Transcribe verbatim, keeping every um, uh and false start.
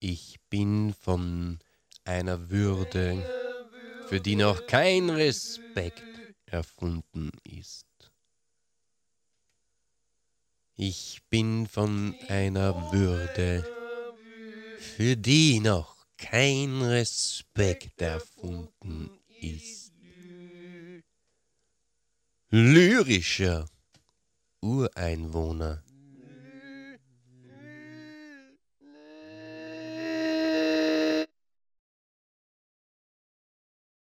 Ich bin von einer Würde, für die noch kein Respekt erfunden ist. Ich bin von einer Würde, für die noch kein Respekt erfunden ist. Lyrischer Ureinwohner